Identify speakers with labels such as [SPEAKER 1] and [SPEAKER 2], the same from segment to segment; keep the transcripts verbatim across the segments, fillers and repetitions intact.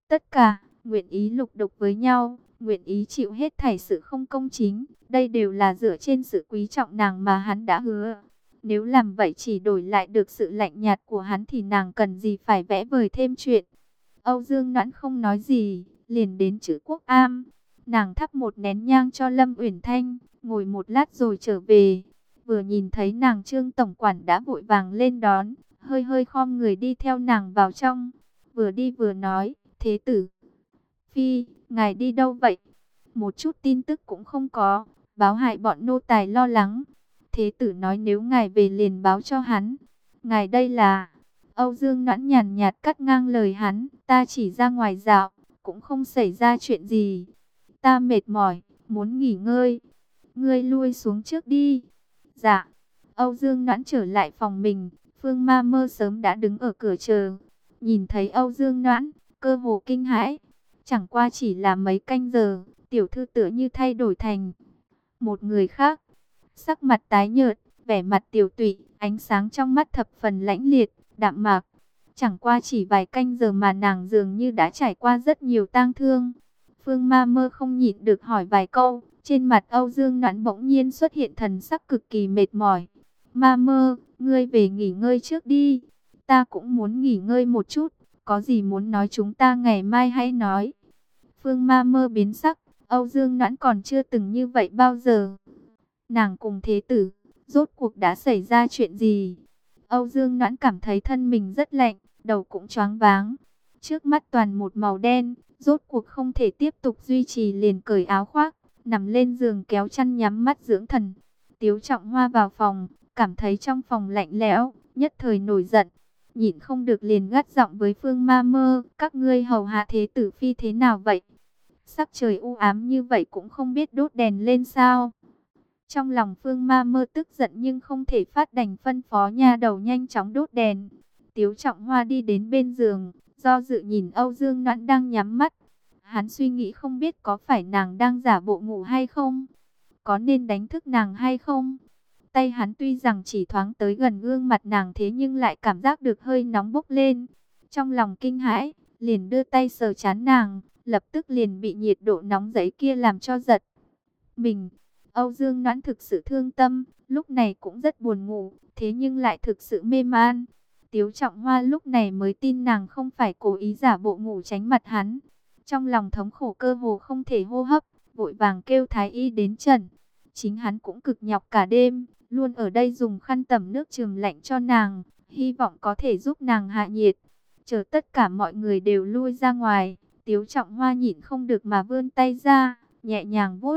[SPEAKER 1] tất cả, nguyện ý lục đục với nhau, nguyện ý chịu hết thảy sự không công chính. Đây đều là dựa trên sự quý trọng nàng mà hắn đã hứa. Nếu làm vậy chỉ đổi lại được sự lạnh nhạt của hắn thì nàng cần gì phải vẽ vời thêm chuyện. Âu Dương Noãn không nói gì, liền đến chữ Quốc Am. Nàng thắp một nén nhang cho Lâm Uyển Thanh, ngồi một lát rồi trở về. Vừa nhìn thấy nàng, Trương tổng quản đã vội vàng lên đón, hơi hơi khom người đi theo nàng vào trong. Vừa đi vừa nói, thế tử phi, ngài đi đâu vậy? Một chút tin tức cũng không có, báo hại bọn nô tài lo lắng. Thế tử nói nếu ngài về liền báo cho hắn. Ngài đây là... Âu Dương Noãn nhàn nhạt cắt ngang lời hắn, ta chỉ ra ngoài dạo, cũng không xảy ra chuyện gì. Ta mệt mỏi, muốn nghỉ ngơi. Ngươi lui xuống trước đi. Dạ. Âu Dương Noãn trở lại phòng mình, Phương Ma Mơ sớm đã đứng ở cửa chờ. Nhìn thấy Âu Dương Noãn, cơ hồ kinh hãi. Chẳng qua chỉ là mấy canh giờ, tiểu thư tựa như thay đổi thành một người khác. Sắc mặt tái nhợt, vẻ mặt tiều tụy, ánh sáng trong mắt thập phần lãnh liệt, đạm mạc. Chẳng qua chỉ vài canh giờ mà nàng dường như đã trải qua rất nhiều tang thương. Phương Ma Mơ không nhịn được hỏi vài câu, trên mặt Âu Dương Noãn bỗng nhiên xuất hiện thần sắc cực kỳ mệt mỏi. Ma Mơ, ngươi về nghỉ ngơi trước đi. Ta cũng muốn nghỉ ngơi một chút, có gì muốn nói chúng ta ngày mai hãy nói. Phương Ma Mơ biến sắc, Âu Dương Noãn còn chưa từng như vậy bao giờ. Nàng cùng thế tử, rốt cuộc đã xảy ra chuyện gì? Âu Dương Noãn cảm thấy thân mình rất lạnh, đầu cũng choáng váng. Trước mắt toàn một màu đen, rốt cuộc không thể tiếp tục duy trì, liền cởi áo khoác, nằm lên giường kéo chăn nhắm mắt dưỡng thần. Tiếu Trọng Hoa vào phòng, cảm thấy trong phòng lạnh lẽo, nhất thời nổi giận. Nhịn không được liền gắt giọng với Phương Ma Mơ, các ngươi hầu hạ thế tử phi thế nào vậy? Sắc trời u ám như vậy cũng không biết đốt đèn lên sao? Trong lòng Phương Ma Mơ tức giận nhưng không thể phát, đành phân phó nha đầu nhanh chóng đốt đèn. Tiếu Trọng Hoa đi đến bên giường, do dự nhìn Âu Dương Noãn đang nhắm mắt. Hắn suy nghĩ không biết có phải nàng đang giả bộ ngủ hay không? Có nên đánh thức nàng hay không? Tay hắn tuy rằng chỉ thoáng tới gần gương mặt nàng, thế nhưng lại cảm giác được hơi nóng bốc lên. Trong lòng kinh hãi, liền đưa tay sờ trán nàng, lập tức liền bị nhiệt độ nóng giấy kia làm cho giật mình. Âu Dương Noãn thực sự thương tâm, lúc này cũng rất buồn ngủ, thế nhưng lại thực sự mê man. Tiếu Trọng Hoa lúc này mới tin nàng không phải cố ý giả bộ ngủ tránh mặt hắn. Trong lòng thống khổ cơ hồ không thể hô hấp, vội vàng kêu thái y đến trần. Chính hắn cũng cực nhọc cả đêm, luôn ở đây dùng khăn tẩm nước trường lạnh cho nàng, hy vọng có thể giúp nàng hạ nhiệt. Chờ tất cả mọi người đều lui ra ngoài, Tiếu Trọng Hoa nhịn không được mà vươn tay ra, nhẹ nhàng vuốt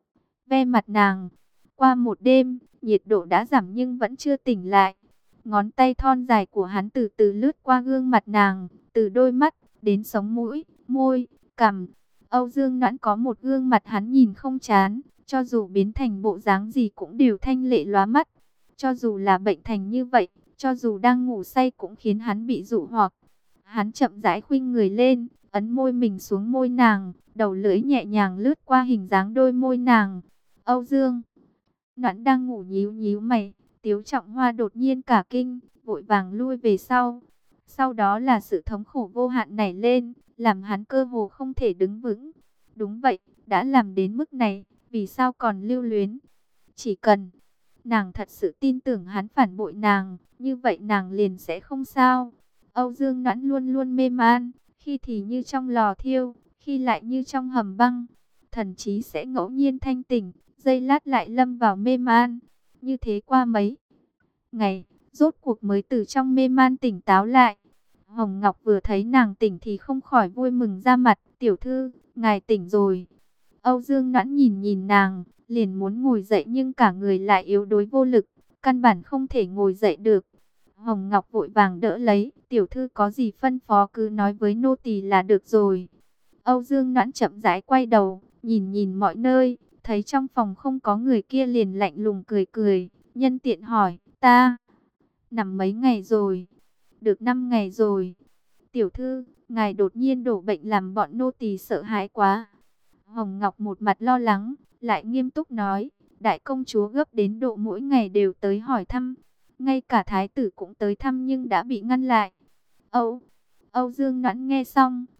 [SPEAKER 1] ve mặt nàng. Qua một đêm, nhiệt độ đã giảm nhưng vẫn chưa tỉnh lại. Ngón tay thon dài của hắn từ từ lướt qua gương mặt nàng, từ đôi mắt đến sống mũi, môi, cằm. Âu Dương Noãn có một gương mặt hắn nhìn không chán, cho dù biến thành bộ dáng gì cũng đều thanh lệ lóa mắt. Cho dù là bệnh thành như vậy, cho dù đang ngủ say cũng khiến hắn bị dụ hoặc. Hắn chậm rãi khuynh người lên, ấn môi mình xuống môi nàng, đầu lưỡi nhẹ nhàng lướt qua hình dáng đôi môi nàng. Âu Dương Noãn đang ngủ nhíu nhíu mày, Tiếu Trọng Hoa đột nhiên cả kinh, vội vàng lui về sau. Sau đó là sự thống khổ vô hạn nảy lên, làm hắn cơ hồ không thể đứng vững. Đúng vậy, đã làm đến mức này, vì sao còn lưu luyến? Chỉ cần nàng thật sự tin tưởng hắn phản bội nàng, như vậy nàng liền sẽ không sao. Âu Dương Noãn luôn luôn mê man, khi thì như trong lò thiêu, khi lại như trong hầm băng. Thần trí sẽ ngẫu nhiên thanh tỉnh, giây lát lại lâm vào mê man. Như thế qua mấy ngày, rốt cuộc mới từ trong mê man tỉnh táo lại. Hồng Ngọc vừa thấy nàng tỉnh thì không khỏi vui mừng ra mặt. Tiểu thư, ngài tỉnh rồi. Âu Dương Noãn nhìn nhìn nàng, liền muốn ngồi dậy nhưng cả người lại yếu đuối vô lực, căn bản không thể ngồi dậy được. Hồng Ngọc vội vàng đỡ lấy, tiểu thư có gì phân phó cứ nói với nô tỳ là được rồi. Âu Dương Noãn chậm rãi quay đầu, nhìn nhìn mọi nơi, thấy trong phòng không có người kia liền lạnh lùng cười cười, nhân tiện hỏi, ta nằm mấy ngày rồi? Được năm ngày rồi. Tiểu thư, ngài đột nhiên đổ bệnh làm bọn nô tỳ sợ hãi quá. Hồng Ngọc một mặt lo lắng, lại nghiêm túc nói, đại công chúa gấp đến độ mỗi ngày đều tới hỏi thăm. Ngay cả thái tử cũng tới thăm nhưng đã bị ngăn lại. Âu, Âu Dương Noãn nghe xong,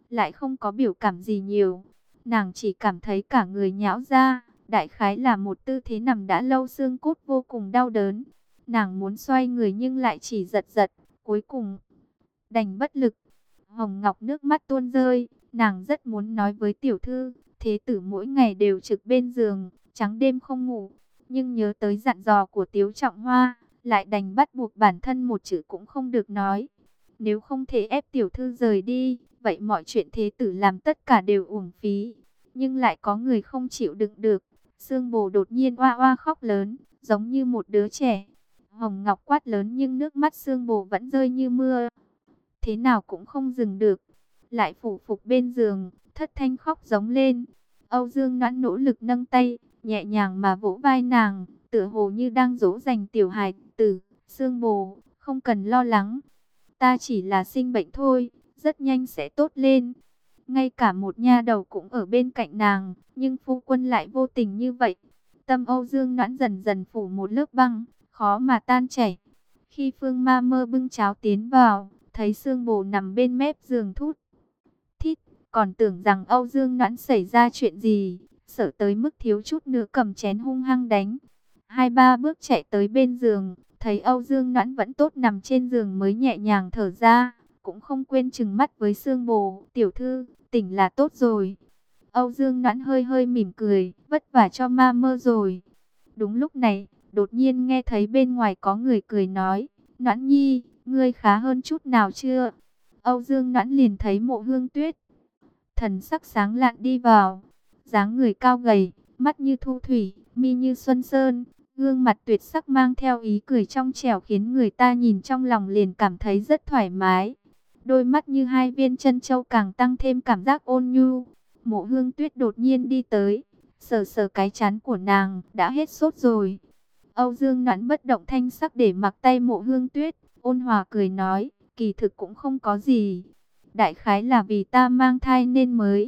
[SPEAKER 1] lại không có biểu cảm gì nhiều. Nàng chỉ cảm thấy cả người nhão ra, đại khái là một tư thế nằm đã lâu, xương cốt vô cùng đau đớn. Nàng muốn xoay người nhưng lại chỉ giật giật, cuối cùng đành bất lực. Hồng Ngọc nước mắt tuôn rơi, nàng rất muốn nói với tiểu thư, thế tử mỗi ngày đều trực bên giường, trắng đêm không ngủ, nhưng nhớ tới dặn dò của Tiếu Trọng Hoa, lại đành bắt buộc bản thân một chữ cũng không được nói. Nếu không thể ép tiểu thư rời đi, vậy mọi chuyện thế tử làm tất cả đều uổng phí. Nhưng lại có người không chịu đựng được. Sương Bồ đột nhiên oa oa khóc lớn, giống như một đứa trẻ. Hồng Ngọc quát lớn nhưng nước mắt Sương Bồ vẫn rơi như mưa. Thế nào cũng không dừng được. Lại phủ phục bên giường, thất thanh khóc giống lên. Âu Dương Noãn nỗ lực nâng tay, nhẹ nhàng mà vỗ vai nàng, tựa hồ như đang dỗ dành tiểu hài tử. Sương Bồ, không cần lo lắng. Ta chỉ là sinh bệnh thôi, rất nhanh sẽ tốt lên. Ngay cả một nha đầu cũng ở bên cạnh nàng, nhưng phu quân lại vô tình như vậy. Tâm Âu Dương Noãn dần dần phủ một lớp băng, khó mà tan chảy. Khi Phương Ma Mơ bưng cháo tiến vào, thấy Sương Bồ nằm bên mép giường thút thít, còn tưởng rằng Âu Dương Noãn xảy ra chuyện gì, sợ tới mức thiếu chút nữa cầm chén hung hăng đánh. Hai ba bước chạy tới bên giường, thấy Âu Dương Noãn vẫn tốt nằm trên giường mới nhẹ nhàng thở ra, cũng không quên trừng mắt với Sương Bồ, tiểu thư, tỉnh là tốt rồi. Âu Dương Noãn hơi hơi mỉm cười, vất vả cho Ma Mơ rồi. Đúng lúc này, đột nhiên nghe thấy bên ngoài có người cười nói, Noãn nhi, ngươi khá hơn chút nào chưa? Âu Dương Noãn liền thấy Mộ Hương Tuyết, thần sắc sáng lạn đi vào, dáng người cao gầy, mắt như thu thủy, mi như xuân sơn, gương mặt tuyệt sắc mang theo ý cười trong trẻo khiến người ta nhìn trong lòng liền cảm thấy rất thoải mái. Đôi mắt như hai viên chân châu càng tăng thêm cảm giác ôn nhu. Mộ Hương Tuyết đột nhiên đi tới, sờ sờ cái trán của nàng, đã hết sốt rồi. Âu Dương Noãn bất động thanh sắc để mặc tay Mộ Hương Tuyết, ôn hòa cười nói, kỳ thực cũng không có gì. Đại khái là vì ta mang thai nên mới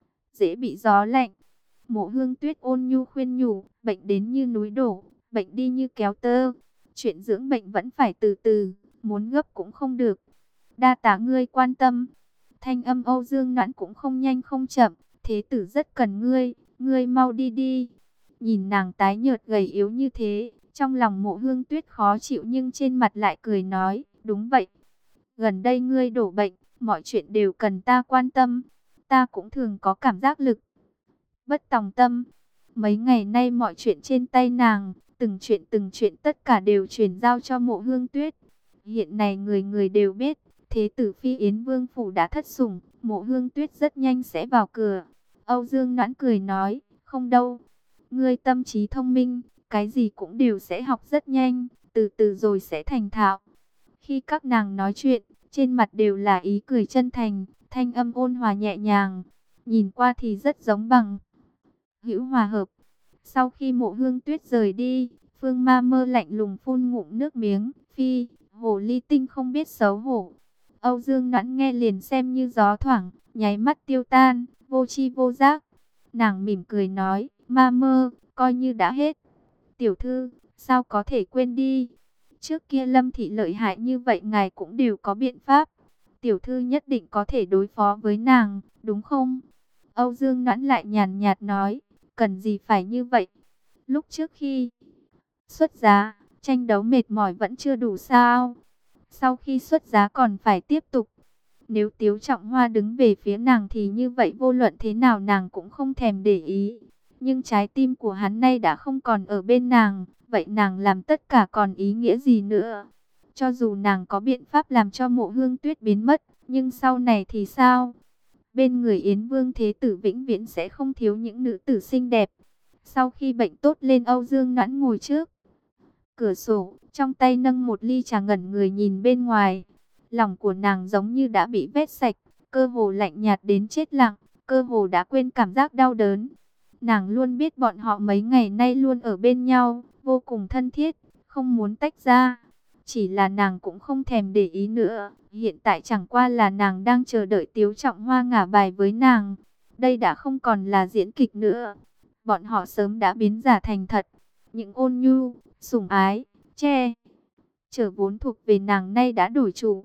[SPEAKER 1] dễ bị gió lạnh. Mộ Hương Tuyết ôn nhu khuyên nhủ, bệnh đến như núi đổ, bệnh đi như kéo tơ. Chuyện dưỡng bệnh vẫn phải từ từ, muốn gấp cũng không được. Đa tạ ngươi quan tâm. Thanh âm Âu Dương Noãn cũng không nhanh không chậm, thế tử rất cần ngươi, ngươi mau đi đi. Nhìn nàng tái nhợt gầy yếu như thế, trong lòng Mộ Hương Tuyết khó chịu nhưng trên mặt lại cười nói, đúng vậy. Gần đây ngươi đổ bệnh, mọi chuyện đều cần ta quan tâm. Ta cũng thường có cảm giác lực bất tòng tâm. Mấy ngày nay mọi chuyện trên tay nàng, từng chuyện từng chuyện tất cả đều truyền giao cho Mộ Hương Tuyết. Hiện nay người người đều biết, thế tử Phi Yến Vương phủ đã thất sủng, Mộ Hương Tuyết rất nhanh sẽ vào cửa. Âu Dương Noãn cười nói, không đâu, ngươi tâm trí thông minh, cái gì cũng đều sẽ học rất nhanh, từ từ rồi sẽ thành thạo. Khi các nàng nói chuyện, trên mặt đều là ý cười chân thành, thanh âm ôn hòa nhẹ nhàng, nhìn qua thì rất giống bằng hữu hòa hợp. Sau khi Mộ Hương Tuyết rời đi, Phương Ma Mơ lạnh lùng phun ngụm nước miếng, phi, hồ ly tinh không biết xấu hổ. Âu Dương Noãn nghe liền xem như gió thoảng, nháy mắt tiêu tan, vô chi vô giác. Nàng mỉm cười nói, Ma Mơ, coi như đã hết. Tiểu thư, sao có thể quên đi? Trước kia Lâm thị lợi hại như vậy ngài cũng đều có biện pháp. Tiểu thư nhất định có thể đối phó với nàng, đúng không? Âu Dương Noãn lại nhàn nhạt nói, cần gì phải như vậy? Lúc trước khi xuất giá, tranh đấu mệt mỏi vẫn chưa đủ sao? Sau khi xuất giá còn phải tiếp tục. Nếu Tiếu Trọng Hoa đứng về phía nàng thì như vậy vô luận thế nào nàng cũng không thèm để ý. Nhưng trái tim của hắn nay đã không còn ở bên nàng, vậy nàng làm tất cả còn ý nghĩa gì nữa? Cho dù nàng có biện pháp làm cho Mộ Hương Tuyết biến mất, nhưng sau này thì sao? Bên người Yến Vương Thế Tử vĩnh viễn sẽ không thiếu những nữ tử xinh đẹp. Sau khi bệnh tốt lên, Âu Dương Noãn ngồi trước cửa sổ, trong tay nâng một ly trà ngẩn người nhìn bên ngoài. Lòng của nàng giống như đã bị vét sạch, cơ hồ lạnh nhạt đến chết lặng, cơ hồ đã quên cảm giác đau đớn. Nàng luôn biết bọn họ mấy ngày nay luôn ở bên nhau, vô cùng thân thiết, không muốn tách ra. Chỉ là nàng cũng không thèm để ý nữa, hiện tại chẳng qua là nàng đang chờ đợi Tiếu Trọng Hoa ngả bài với nàng. Đây đã không còn là diễn kịch nữa, bọn họ sớm đã biến giả thành thật. Những ôn nhu, sủng ái, che chở vốn thuộc về nàng nay đã đổi chủ.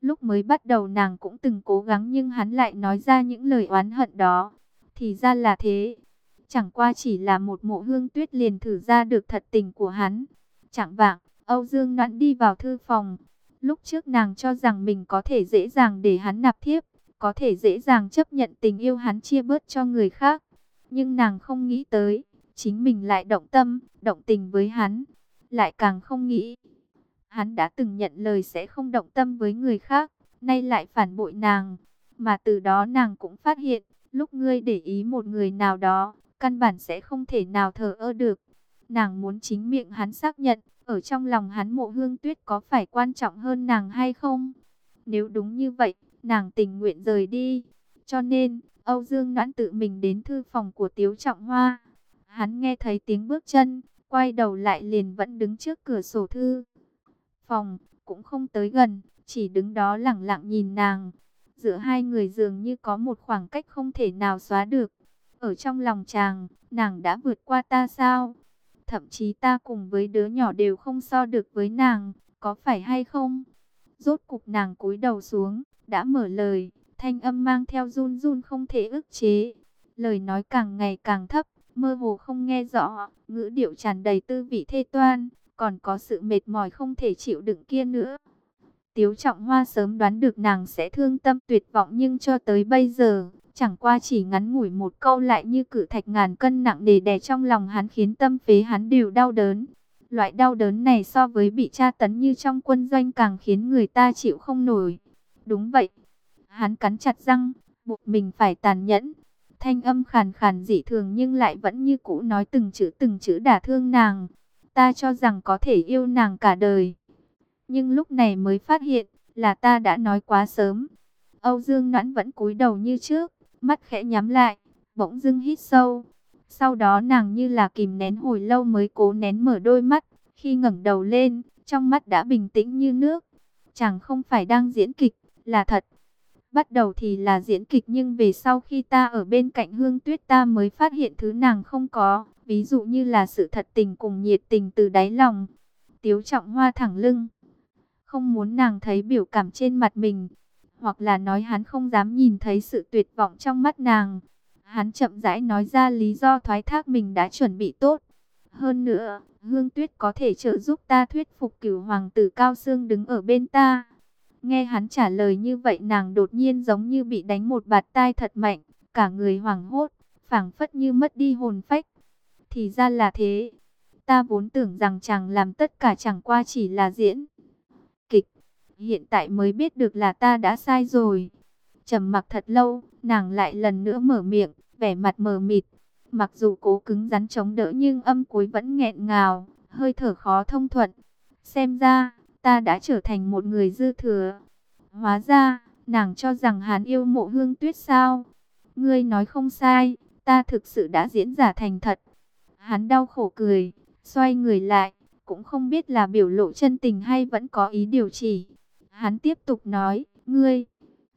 [SPEAKER 1] Lúc mới bắt đầu nàng cũng từng cố gắng nhưng hắn lại nói ra những lời oán hận đó. Thì ra là thế. Chẳng qua chỉ là một Mộ Hương Tuyết liền thử ra được thật tình của hắn. Chạng vạng, Âu Dương Noãn đi vào thư phòng. Lúc trước nàng cho rằng mình có thể dễ dàng để hắn nạp thiếp, có thể dễ dàng chấp nhận tình yêu hắn chia bớt cho người khác. Nhưng nàng không nghĩ tới, chính mình lại động tâm, động tình với hắn. Lại càng không nghĩ, hắn đã từng nhận lời sẽ không động tâm với người khác, nay lại phản bội nàng. Mà từ đó nàng cũng phát hiện, lúc ngươi để ý một người nào đó, căn bản sẽ không thể nào thờ ơ được. Nàng muốn chính miệng hắn xác nhận, ở trong lòng hắn Mộ Hương Tuyết có phải quan trọng hơn nàng hay không? Nếu đúng như vậy, nàng tình nguyện rời đi. Cho nên, Âu Dương Noãn tự mình đến thư phòng của Tiếu Trọng Hoa. Hắn nghe thấy tiếng bước chân, quay đầu lại liền vẫn đứng trước cửa sổ thư phòng, cũng không tới gần, chỉ đứng đó lẳng lặng nhìn nàng. Giữa hai người dường như có một khoảng cách không thể nào xóa được. Ở trong lòng chàng, nàng đã vượt qua ta sao? Thậm chí ta cùng với đứa nhỏ đều không so được với nàng, có phải hay không? Rốt cục nàng cúi đầu xuống, đã mở lời, thanh âm mang theo run run không thể ức chế. Lời nói càng ngày càng thấp, mơ hồ không nghe rõ, ngữ điệu tràn đầy tư vị thê toan, còn có sự mệt mỏi không thể chịu đựng kia nữa. Tiếu Trọng Hoa sớm đoán được nàng sẽ thương tâm tuyệt vọng, nhưng cho tới bây giờ, chẳng qua chỉ ngắn ngủi một câu lại như cự thạch ngàn cân nặng nề đè trong lòng hắn, khiến tâm phế hắn đều đau đớn. Loại đau đớn này so với bị tra tấn như trong quân doanh càng khiến người ta chịu không nổi. Đúng vậy. Hắn cắn chặt răng, buộc mình phải tàn nhẫn. Thanh âm khàn khàn dị thường nhưng lại vẫn như cũ nói từng chữ từng chữ đả thương nàng. Ta cho rằng có thể yêu nàng cả đời, nhưng lúc này mới phát hiện là ta đã nói quá sớm. Âu Dương Noãn vẫn cúi đầu như trước, mắt khẽ nhắm lại, bỗng dưng hít sâu. Sau đó nàng như là kìm nén hồi lâu mới cố nén mở đôi mắt. Khi ngẩng đầu lên, trong mắt đã bình tĩnh như nước. Chàng không phải đang diễn kịch, là thật. Bắt đầu thì là diễn kịch, nhưng về sau khi ta ở bên cạnh Hương Tuyết ta mới phát hiện thứ nàng không có. Ví dụ như là sự thật tình cùng nhiệt tình từ đáy lòng. Tiếu Trọng Hoa thẳng lưng, không muốn nàng thấy biểu cảm trên mặt mình, hoặc là nói hắn không dám nhìn thấy sự tuyệt vọng trong mắt nàng. Hắn chậm rãi nói ra lý do thoái thác mình đã chuẩn bị tốt. Hơn nữa, Hương Tuyết có thể trợ giúp ta thuyết phục Cửu hoàng tử Cao Xương đứng ở bên ta. Nghe hắn trả lời như vậy, nàng đột nhiên giống như bị đánh một bạt tai thật mạnh, cả người hoảng hốt, phảng phất như mất đi hồn phách. Thì ra là thế. Ta vốn tưởng rằng chàng làm tất cả chẳng qua chỉ là diễn kịch. Hiện tại mới biết được là ta đã sai rồi. Trầm mặc thật lâu, nàng lại lần nữa mở miệng, vẻ mặt mờ mịt. Mặc dù cố cứng rắn chống đỡ nhưng âm cuối vẫn nghẹn ngào, hơi thở khó thông thuận. Xem ra, ta đã trở thành một người dư thừa. Hóa ra, nàng cho rằng hắn yêu Mộ Hương Tuyết sao? Ngươi nói không sai, ta thực sự đã diễn giả thành thật. Hắn đau khổ cười, xoay người lại, cũng không biết là biểu lộ chân tình hay vẫn có ý điều chỉ. Hắn tiếp tục nói, ngươi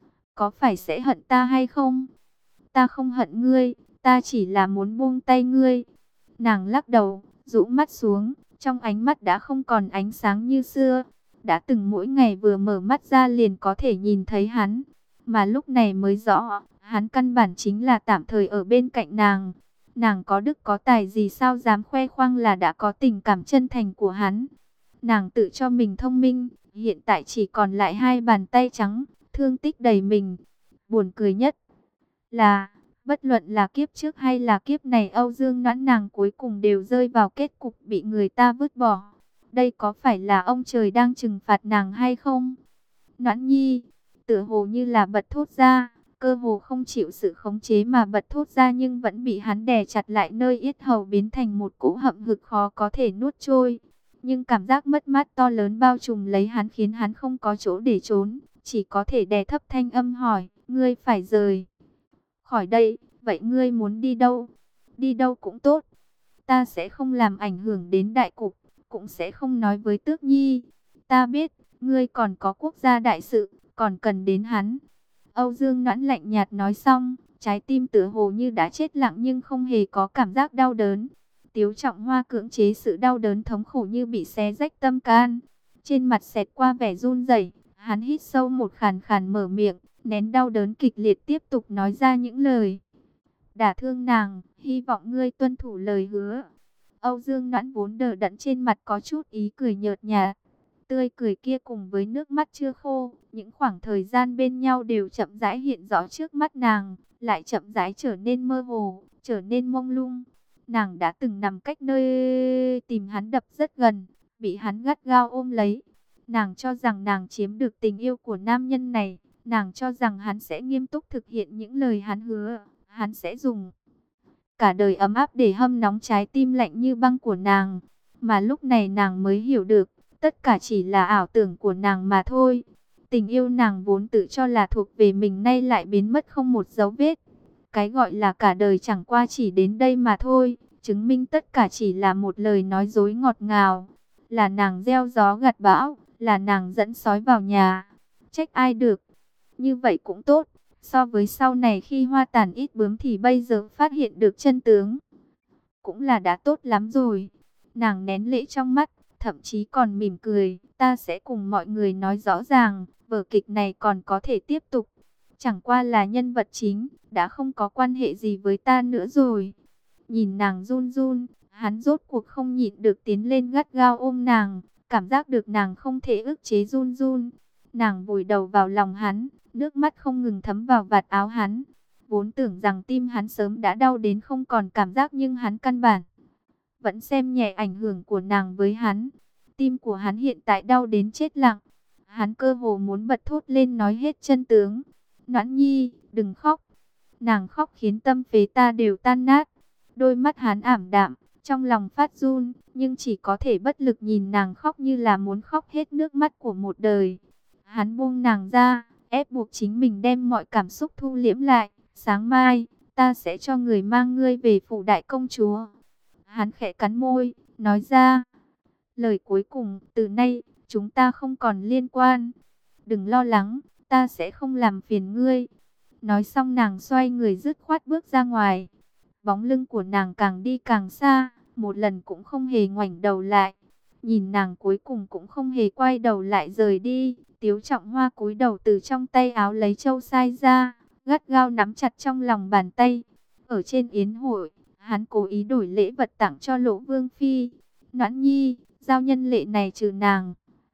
[SPEAKER 1] có phải sẽ hận ta hay không? Ta không hận ngươi, ta chỉ là muốn buông tay ngươi. Nàng lắc đầu, rũ mắt xuống, trong ánh mắt đã không còn ánh sáng như xưa. Đã từng mỗi ngày vừa mở mắt ra liền có thể nhìn thấy hắn, mà lúc này mới rõ, hắn căn bản chính là tạm thời ở bên cạnh nàng. Nàng có đức có tài gì sao dám khoe khoang là đã có tình cảm chân thành của hắn. Nàng tự cho mình thông minh, hiện tại chỉ còn lại hai bàn tay trắng, thương tích đầy mình. Buồn cười nhất là, bất luận là kiếp trước hay là kiếp này, Âu Dương Noãn nàng cuối cùng đều rơi vào kết cục bị người ta vứt bỏ. Đây có phải là ông trời đang trừng phạt nàng hay không? Noãn nhi, tựa hồ như là bật thốt ra, cơ hồ không chịu sự khống chế mà bật thốt ra, nhưng vẫn bị hắn đè chặt lại nơi yết hầu, biến thành một cỗ hậm hực khó có thể nuốt trôi. Nhưng cảm giác mất mát to lớn bao trùm lấy hắn, khiến hắn không có chỗ để trốn, chỉ có thể đè thấp thanh âm hỏi, ngươi phải rời khỏi đây, vậy ngươi muốn đi đâu? Đi đâu cũng tốt, ta sẽ không làm ảnh hưởng đến đại cục, cũng sẽ không nói với Tước Nhi. Ta biết, ngươi còn có quốc gia đại sự, còn cần đến hắn. Âu Dương Noãn lạnh nhạt nói xong, trái tim tựa hồ như đã chết lặng nhưng không hề có cảm giác đau đớn. Tiếu Trọng Hoa cưỡng chế sự đau đớn thống khổ như bị xé rách tâm can. Trên mặt xẹt qua vẻ run rẩy, Hắn hít sâu một khàn khàn mở miệng, nén đau đớn kịch liệt tiếp tục nói ra những lời đả thương nàng, hy vọng ngươi tuân thủ lời hứa. Âu Dương Noãn vốn đờ đẫn trên mặt có chút ý cười nhợt nhạt. Tươi cười kia cùng với nước mắt chưa khô, những khoảng thời gian bên nhau đều chậm rãi hiện rõ trước mắt nàng, lại chậm rãi trở nên mơ hồ, trở nên mông lung. Nàng đã từng nằm cách nơi tìm hắn đập rất gần, bị hắn gắt gao ôm lấy. Nàng cho rằng nàng chiếm được tình yêu của nam nhân này, nàng cho rằng hắn sẽ nghiêm túc thực hiện những lời hắn hứa, hắn sẽ dùng cả đời ấm áp để hâm nóng trái tim lạnh như băng của nàng. Mà lúc này nàng mới hiểu được, tất cả chỉ là ảo tưởng của nàng mà thôi. Tình yêu nàng vốn tự cho là thuộc về mình nay lại biến mất không một dấu vết. Cái gọi là cả đời chẳng qua chỉ đến đây mà thôi, chứng minh tất cả chỉ là một lời nói dối ngọt ngào. Là nàng gieo gió gặt bão, là nàng dẫn sói vào nhà. Trách ai được, như vậy cũng tốt. So với sau này khi hoa tàn ít bướm thì bây giờ phát hiện được chân tướng, cũng là đã tốt lắm rồi. Nàng nén lệ trong mắt, thậm chí còn mỉm cười. Ta sẽ cùng mọi người nói rõ ràng, vở kịch này còn có thể tiếp tục. Chẳng qua là nhân vật chính, đã không có quan hệ gì với ta nữa rồi. Nhìn nàng run run, hắn rốt cuộc không nhịn được tiến lên gắt gao ôm nàng. Cảm giác được nàng không thể ức chế run run. Nàng vùi đầu vào lòng hắn, nước mắt không ngừng thấm vào vạt áo hắn. Vốn tưởng rằng tim hắn sớm đã đau đến không còn cảm giác, nhưng hắn căn bản vẫn xem nhẹ ảnh hưởng của nàng với hắn. Tim của hắn hiện tại đau đến chết lặng. Hắn cơ hồ muốn bật thốt lên nói hết chân tướng. Noãn Nhi, đừng khóc. Nàng khóc khiến tâm phế ta đều tan nát. Đôi mắt hắn ảm đạm, trong lòng phát run, nhưng chỉ có thể bất lực nhìn nàng khóc như là muốn khóc hết nước mắt của một đời. Hắn buông nàng ra, ép buộc chính mình đem mọi cảm xúc thu liễm lại. Sáng mai, ta sẽ cho người mang ngươi về phủ đại công chúa. Hắn khẽ cắn môi, nói ra lời cuối cùng, từ nay, chúng ta không còn liên quan. Đừng lo lắng, ta sẽ không làm phiền ngươi. Nói xong nàng xoay người dứt khoát bước ra ngoài. Bóng lưng của nàng càng đi càng xa, một lần cũng không hề ngoảnh đầu lại. Nhìn nàng cuối cùng cũng không hề quay đầu lại rời đi. Tiếu Trọng Hoa cúi đầu từ trong tay áo lấy châu sai ra, gắt gao nắm chặt trong lòng bàn tay. Ở trên yến hội, hắn cố ý đổi lễ vật tặng cho Lỗ Vương Phi. Noãn Nhi, giao nhân lệ này trừ nàng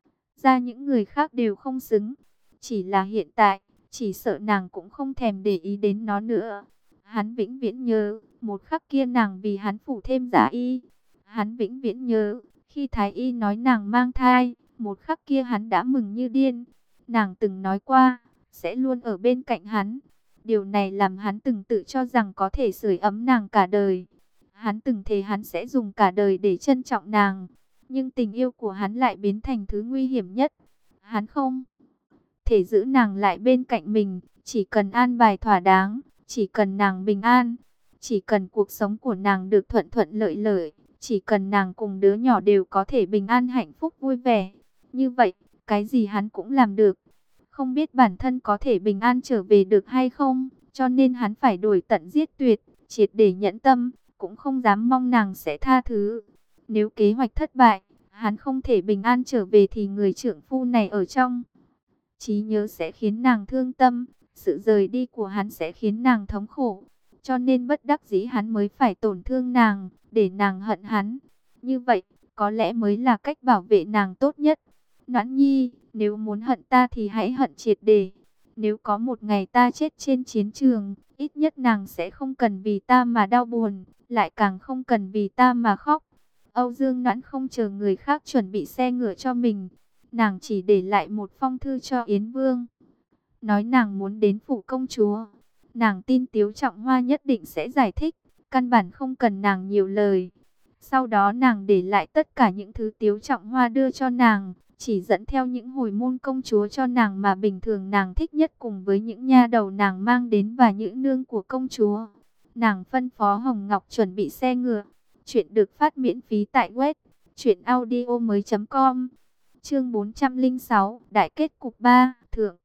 [SPEAKER 1] ra những người khác đều không xứng. Chỉ là hiện tại, chỉ sợ nàng cũng không thèm để ý đến nó nữa. Hắn vĩnh viễn nhớ, một khắc kia nàng vì hắn phủ thêm giả y. Hắn vĩnh viễn nhớ, khi Thái Y nói nàng mang thai, một khắc kia hắn đã mừng như điên. Nàng từng nói qua, sẽ luôn ở bên cạnh hắn. Điều này làm hắn từng tự cho rằng có thể sưởi ấm nàng cả đời. Hắn từng thề hắn sẽ dùng cả đời để trân trọng nàng. Nhưng tình yêu của hắn lại biến thành thứ nguy hiểm nhất. Hắn không thể giữ nàng lại bên cạnh mình. Chỉ cần an bài thỏa đáng, chỉ cần nàng bình an, chỉ cần cuộc sống của nàng được thuận thuận lợi lợi, chỉ cần nàng cùng đứa nhỏ đều có thể bình an hạnh phúc vui vẻ. Như vậy, cái gì hắn cũng làm được. Không biết bản thân có thể bình an trở về được hay không, cho nên hắn phải đuổi tận giết tuyệt, triệt để nhẫn tâm, cũng không dám mong nàng sẽ tha thứ. Nếu kế hoạch thất bại, hắn không thể bình an trở về thì người trượng phu này ở trong trí nhớ sẽ khiến nàng thương tâm, sự rời đi của hắn sẽ khiến nàng thống khổ. Cho nên bất đắc dĩ hắn mới phải tổn thương nàng, để nàng hận hắn. Như vậy, có lẽ mới là cách bảo vệ nàng tốt nhất. Noãn Nhi, nếu muốn hận ta thì hãy hận triệt để. Nếu có một ngày ta chết trên chiến trường, ít nhất nàng sẽ không cần vì ta mà đau buồn, lại càng không cần vì ta mà khóc. Âu Dương Noãn không chờ người khác chuẩn bị xe ngựa cho mình. Nàng chỉ để lại một phong thư cho Yến Vương, nói nàng muốn đến phủ công chúa. Nàng tin Tiếu Trọng Hoa nhất định sẽ giải thích, căn bản không cần nàng nhiều lời. Sau đó nàng để lại tất cả những thứ Tiếu Trọng Hoa đưa cho nàng, chỉ dẫn theo những hồi môn công chúa cho nàng mà bình thường nàng thích nhất, cùng với những nha đầu nàng mang đến và những nương của công chúa. Nàng phân phó Hồng Ngọc chuẩn bị xe ngựa. Chuyện được phát miễn phí tại web truyện audio mới chấm com. Chương bốn trăm lẻ sáu, Đại kết cục ba, Thượng.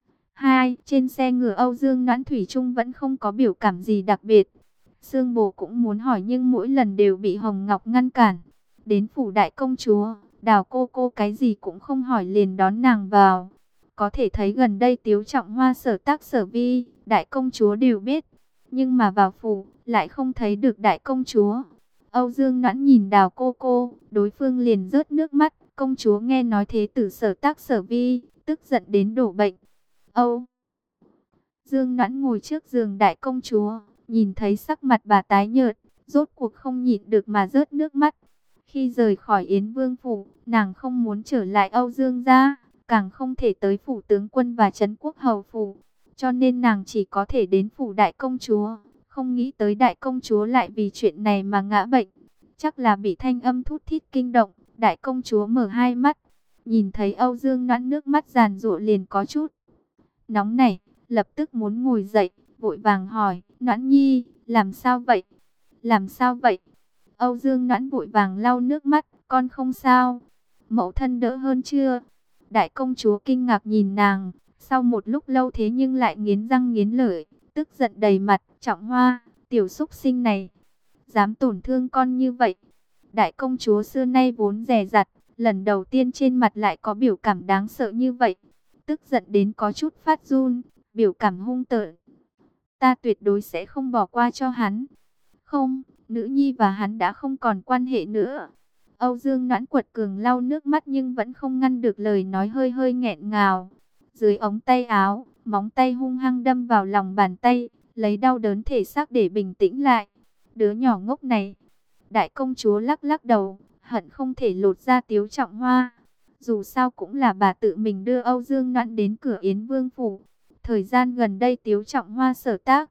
[SPEAKER 1] Hai, trên xe ngựa Âu Dương Noãn thủy chung vẫn không có biểu cảm gì đặc biệt. Sương Bồ cũng muốn hỏi nhưng mỗi lần đều bị Hồng Ngọc ngăn cản. Đến phủ đại công chúa, Đào cô cô cái gì cũng không hỏi liền đón nàng vào. Có thể thấy gần đây Tiếu Trọng Hoa sở tác sở vi, đại công chúa đều biết. Nhưng mà vào phủ, lại không thấy được đại công chúa. Âu Dương Noãn nhìn Đào cô cô, đối phương liền rớt nước mắt. Công chúa nghe nói thế tử sở tác sở vi, tức giận đến đổ bệnh. Âu Dương Noãn ngồi trước giường đại công chúa, nhìn thấy sắc mặt bà tái nhợt, rốt cuộc không nhịn được mà rớt nước mắt. Khi rời khỏi Yến Vương phủ, nàng không muốn trở lại Âu Dương gia, càng không thể tới phủ tướng quân và trấn quốc hầu phủ, cho nên nàng chỉ có thể đến phủ đại công chúa. Không nghĩ tới đại công chúa lại vì chuyện này mà ngã bệnh, chắc là bị thanh âm thút thít kinh động. Đại công chúa mở hai mắt, nhìn thấy Âu Dương Noãn nước mắt giàn giụa liền có chút nóng nảy, lập tức muốn ngồi dậy, vội vàng hỏi: Noãn nhi, làm sao vậy? Làm sao vậy? Âu Dương Noãn vội vàng lau nước mắt: con không sao. Mẫu thân đỡ hơn chưa? Đại công chúa kinh ngạc nhìn nàng, sau một lúc lâu thế nhưng lại nghiến răng nghiến lợi, tức giận đầy mặt: Trọng Hoa, tiểu súc sinh này, dám tổn thương con như vậy. Đại công chúa xưa nay vốn dè dặt, lần đầu tiên trên mặt lại có biểu cảm đáng sợ như vậy, tức giận đến có chút phát run, biểu cảm hung tợn. Ta tuyệt đối sẽ không bỏ qua cho hắn. Không, nữ nhi và hắn đã không còn quan hệ nữa. Âu Dương Noãn quật cường lau nước mắt nhưng vẫn không ngăn được lời nói hơi hơi nghẹn ngào. Dưới ống tay áo, móng tay hung hăng đâm vào lòng bàn tay, lấy đau đớn thể xác để bình tĩnh lại. Đứa nhỏ ngốc này. Đại công chúa lắc lắc đầu, hận không thể lột ra Tiếu Trọng Hoa. Dù sao cũng là bà tự mình đưa Âu Dương Noãn đến cửa Yến Vương phủ. Thời gian gần đây Tiếu Trọng Hoa sở tác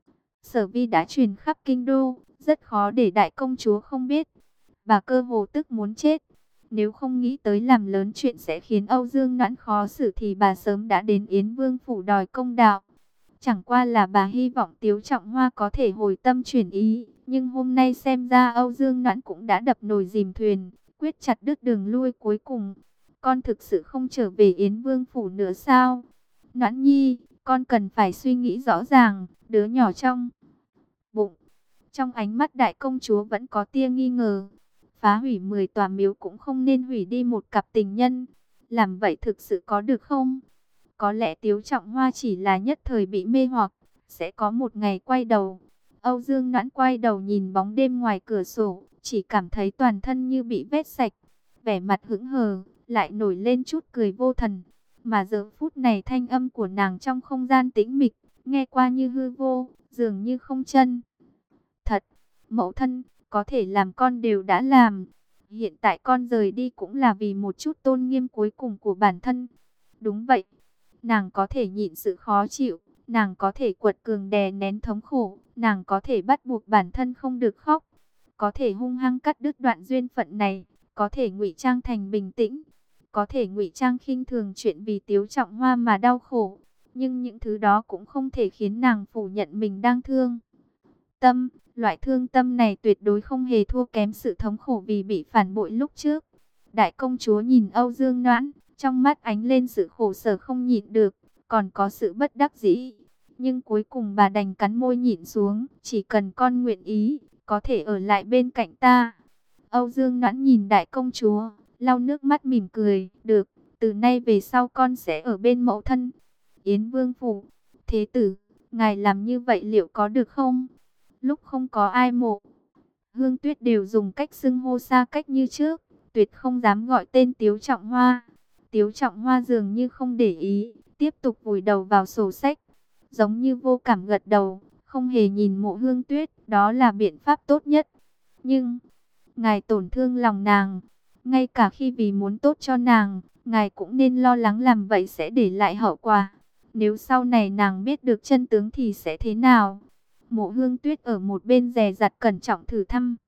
[SPEAKER 1] sở vi đã truyền khắp kinh đô, rất khó để đại công chúa không biết. Bà cơ hồ tức muốn chết. Nếu không nghĩ tới làm lớn chuyện sẽ khiến Âu Dương Noãn khó xử thì bà sớm đã đến Yến Vương phủ đòi công đạo. Chẳng qua là bà hy vọng Tiếu Trọng Hoa có thể hồi tâm chuyển ý. Nhưng hôm nay xem ra Âu Dương Noãn cũng đã đập nồi dìm thuyền, quyết chặt đứt đường lui cuối cùng. Con thực sự không trở về Yến Vương phủ nữa sao? Noãn nhi, con cần phải suy nghĩ rõ ràng. Đứa nhỏ trong bụng. Trong ánh mắt đại công chúa vẫn có tia nghi ngờ. Phá hủy mười tòa miếu cũng không nên hủy đi một cặp tình nhân. Làm vậy thực sự có được không? Có lẽ Tiếu Trọng Hoa chỉ là nhất thời bị mê hoặc, sẽ có một ngày quay đầu. Âu Dương Noãn quay đầu nhìn bóng đêm ngoài cửa sổ, chỉ cảm thấy toàn thân như bị vét sạch. Vẻ mặt hững hờ, lại nổi lên chút cười vô thần. Mà giờ phút này thanh âm của nàng trong không gian tĩnh mịch, nghe qua như hư vô, dường như không chân thật. Mẫu thân, có thể làm con đều đã làm. Hiện tại con rời đi cũng là vì một chút tôn nghiêm cuối cùng của bản thân. Đúng vậy, nàng có thể nhịn sự khó chịu, nàng có thể quật cường đè nén thống khổ, nàng có thể bắt buộc bản thân không được khóc, có thể hung hăng cắt đứt đoạn duyên phận này, có thể ngụy trang thành bình tĩnh, có thể ngụy trang khinh thường chuyện vì Tiếu Trọng Hoa mà đau khổ. Nhưng những thứ đó cũng không thể khiến nàng phủ nhận mình đang thương tâm. Loại thương tâm này tuyệt đối không hề thua kém sự thống khổ vì bị phản bội lúc trước. Đại công chúa nhìn Âu Dương Noãn, trong mắt ánh lên sự khổ sở không nhịn được, còn có sự bất đắc dĩ. Nhưng cuối cùng bà đành cắn môi nhịn xuống, chỉ cần con nguyện ý, có thể ở lại bên cạnh ta. Âu Dương Noãn nhìn đại công chúa, lau nước mắt mỉm cười, được, từ nay về sau con sẽ ở bên mẫu thân. Yến Vương phủ, thế tử, ngài làm như vậy liệu có được không? Lúc không có ai mộ, Hương Tuyết đều dùng cách xưng hô xa cách như trước, tuyệt không dám gọi tên Tiếu Trọng Hoa. Tiếu Trọng Hoa dường như không để ý, tiếp tục vùi đầu vào sổ sách, giống như vô cảm gật đầu, không hề nhìn mộ Hương Tuyết, đó là biện pháp tốt nhất. Nhưng, ngài tổn thương lòng nàng, ngay cả khi vì muốn tốt cho nàng, ngài cũng nên lo lắng làm vậy sẽ để lại hậu quả. Nếu sau này nàng biết được chân tướng thì sẽ thế nào? Mộ Hương Tuyết ở một bên dè dặt cẩn trọng thử thăm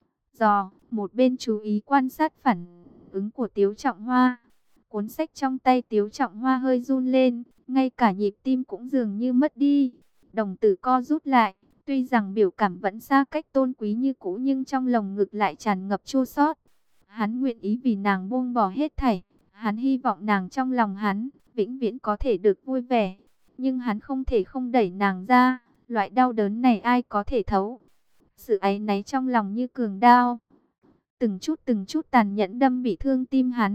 [SPEAKER 1] dò, một bên chú ý quan sát phản ứng của Tiếu Trọng Hoa. Cuốn sách trong tay Tiếu Trọng Hoa hơi run lên, ngay cả nhịp tim cũng dường như mất đi. Đồng tử co rút lại, tuy rằng biểu cảm vẫn xa cách tôn quý như cũ nhưng trong lồng ngực lại tràn ngập chua xót. Hắn nguyện ý vì nàng buông bỏ hết thảy, hắn hy vọng nàng trong lòng hắn vĩnh viễn có thể được vui vẻ, nhưng hắn không thể không đẩy nàng ra. Loại đau đớn này ai có thể thấu? Sự áy náy trong lòng như cường đao, từng chút từng chút tàn nhẫn đâm bị thương tim hắn.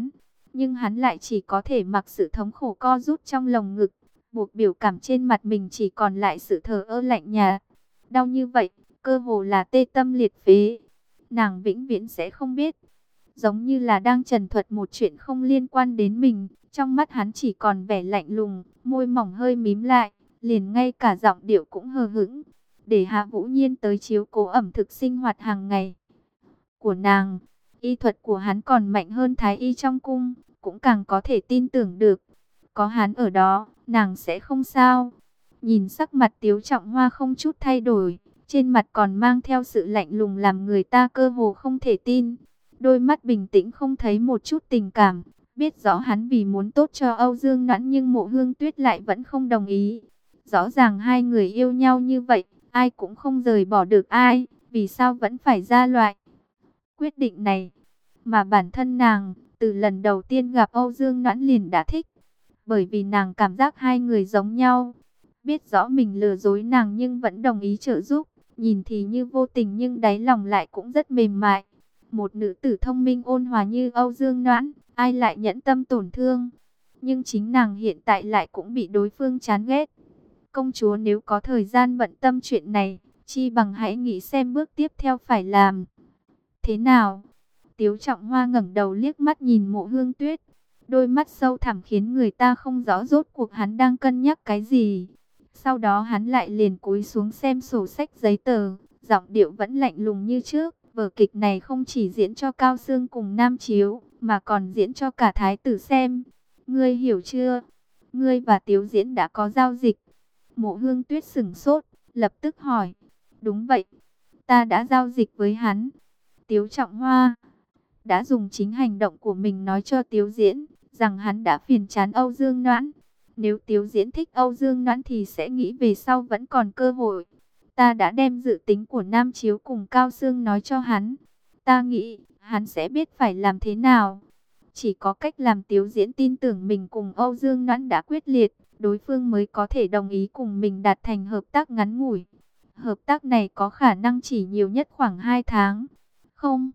[SPEAKER 1] nhưng hắn lại chỉ có thể mặc sự thống khổ co rút trong lồng ngực, buộc biểu cảm trên mặt mình chỉ còn lại sự thờ ơ lạnh nhạt. Đau như vậy, cơ hồ là tê tâm liệt phế. Nàng vĩnh viễn sẽ không biết. Giống như là đang trần thuật một chuyện không liên quan đến mình. Trong mắt hắn chỉ còn vẻ lạnh lùng, môi mỏng hơi mím lại, liền ngay cả giọng điệu cũng hờ hững. Để Hạ Vũ Nhiên tới chiếu cố ẩm thực sinh hoạt hàng ngày của nàng. Y thuật của hắn còn mạnh hơn thái y trong cung, cũng càng có thể tin tưởng được. Có hắn ở đó, nàng sẽ không sao. Nhìn sắc mặt Tiếu Trọng Hoa không chút thay đổi, trên mặt còn mang theo sự lạnh lùng làm người ta cơ hồ không thể tin. Đôi mắt bình tĩnh không thấy một chút tình cảm, biết rõ hắn vì muốn tốt cho Âu Dương Noãn nhưng Mộ Hương Tuyết lại vẫn không đồng ý. Rõ ràng hai người yêu nhau như vậy, ai cũng không rời bỏ được ai, vì sao vẫn phải ra loại quyết định này. Mà bản thân nàng, từ lần đầu tiên gặp Âu Dương Noãn liền đã thích, bởi vì nàng cảm giác hai người giống nhau. Biết rõ mình lừa dối nàng nhưng vẫn đồng ý trợ giúp, nhìn thì như vô tình nhưng đáy lòng lại cũng rất mềm mại. Một nữ tử thông minh ôn hòa như Âu Dương Noãn, ai lại nhẫn tâm tổn thương. Nhưng chính nàng hiện tại lại cũng bị đối phương chán ghét. Công chúa nếu có thời gian bận tâm chuyện này, chi bằng hãy nghĩ xem bước tiếp theo phải làm thế nào. Tiếu Trọng Hoa ngẩng đầu liếc mắt nhìn Mộ Hương Tuyết, đôi mắt sâu thẳm khiến người ta không rõ rốt cuộc hắn đang cân nhắc cái gì. Sau đó hắn lại liền cúi xuống xem sổ sách giấy tờ, giọng điệu vẫn lạnh lùng như trước. Vở kịch này không chỉ diễn cho Cao Sương cùng Nam Chiếu, mà còn diễn cho cả thái tử xem. Ngươi hiểu chưa? Ngươi và Tiếu Diễn đã có giao dịch. Mộ Hương Tuyết sửng sốt, lập tức hỏi. Đúng vậy, ta đã giao dịch với hắn. Tiếu Trọng Hoa đã dùng chính hành động của mình nói cho Tiếu Diễn rằng hắn đã phiền chán Âu Dương Noãn. Nếu Tiếu Diễn thích Âu Dương Noãn thì sẽ nghĩ về sau vẫn còn cơ hội. Ta đã đem dự tính của Nam Chiếu cùng Cao Sương nói cho hắn. Ta nghĩ hắn sẽ biết phải làm thế nào. Chỉ có cách làm Tiếu Diễn tin tưởng mình cùng Âu Dương Noãn đã quyết liệt, đối phương mới có thể đồng ý cùng mình đạt thành hợp tác ngắn ngủi. Hợp tác này có khả năng chỉ nhiều nhất khoảng hai tháng. Không,